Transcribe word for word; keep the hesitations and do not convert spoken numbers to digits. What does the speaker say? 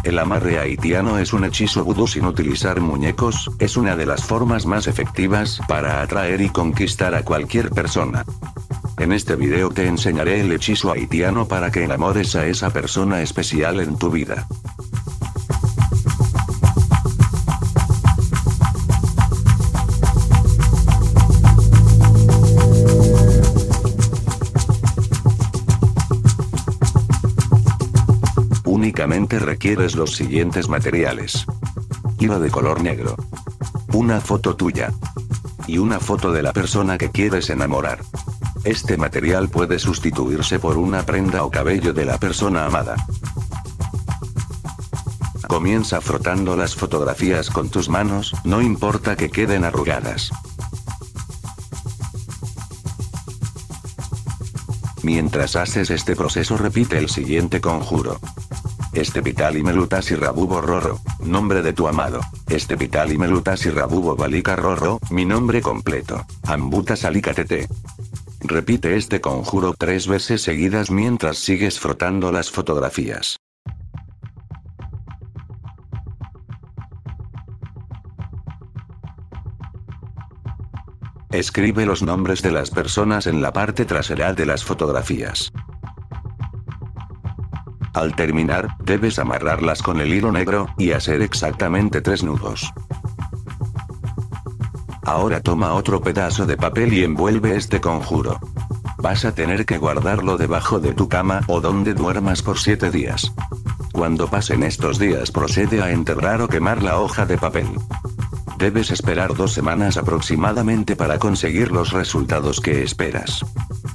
El amarre haitiano es un hechizo vudú sin utilizar muñecos, es una de las formas más efectivas para atraer y conquistar a cualquier persona. En este video te enseñaré el hechizo haitiano para que enamores a esa persona especial en tu vida. Únicamente requieres los siguientes materiales. Hilo de color negro. Una foto tuya. Y una foto de la persona que quieres enamorar. Este material puede sustituirse por una prenda o cabello de la persona amada. Comienza frotando las fotografías con tus manos, no importa que queden arrugadas. Mientras haces este proceso repite el siguiente conjuro. Este pitali melutasi rabubo roro, nombre de tu amado. Este pitali melutasi rabubo balika roro, mi nombre completo. Ambuta salicatete. Repite este conjuro tres veces seguidas mientras sigues frotando las fotografías. Escribe los nombres de las personas en la parte trasera de las fotografías. Al terminar, debes amarrarlas con el hilo negro, y hacer exactamente tres nudos. Ahora toma otro pedazo de papel y envuelve este conjuro. Vas a tener que guardarlo debajo de tu cama o donde duermas por siete días. Cuando pasen estos días procede a enterrar o quemar la hoja de papel. Debes esperar dos semanas aproximadamente para conseguir los resultados que esperas.